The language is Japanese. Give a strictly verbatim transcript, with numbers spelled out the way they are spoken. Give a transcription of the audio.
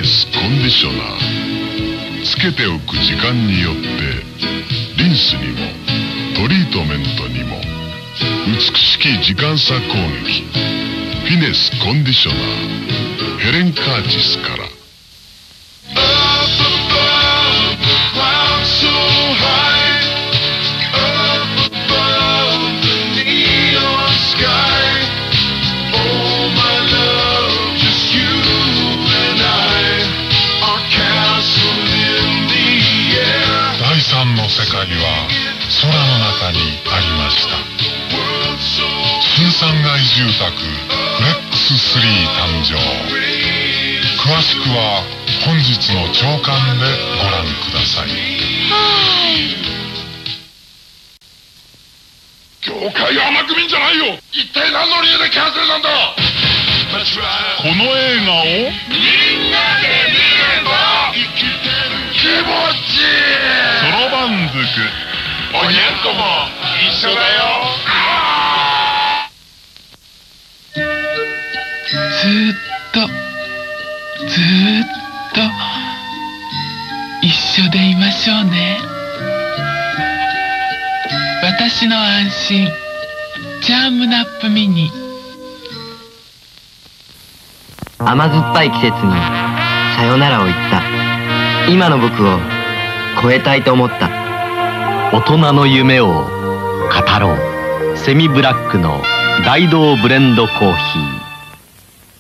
ネスコンディショナー。つけておく時間によってリンスにもトリートメントにも美しき時間差攻撃。フィネスコンディショナー、ヘレン・カーチスから。第三の世界は空の中にありました。新さんがい住宅フレックススリー誕生。詳しくは本日の朝刊でご覧ください。業界は甘く見んじゃないよ。一体何の理由でキャンセルなんだ。この映画をみんなで見れば生きてる気持ちいい。そろばんずくおにゃんこも一緒だよ。 ずーっとずーっと一緒でいましょうね。私の安心チャームナップミニ。 甘酸っぱい季節にさよならを言った今の僕を超えたいと思った。 大人の夢を語ろう。セミブラックの大道ブレンドコーヒー。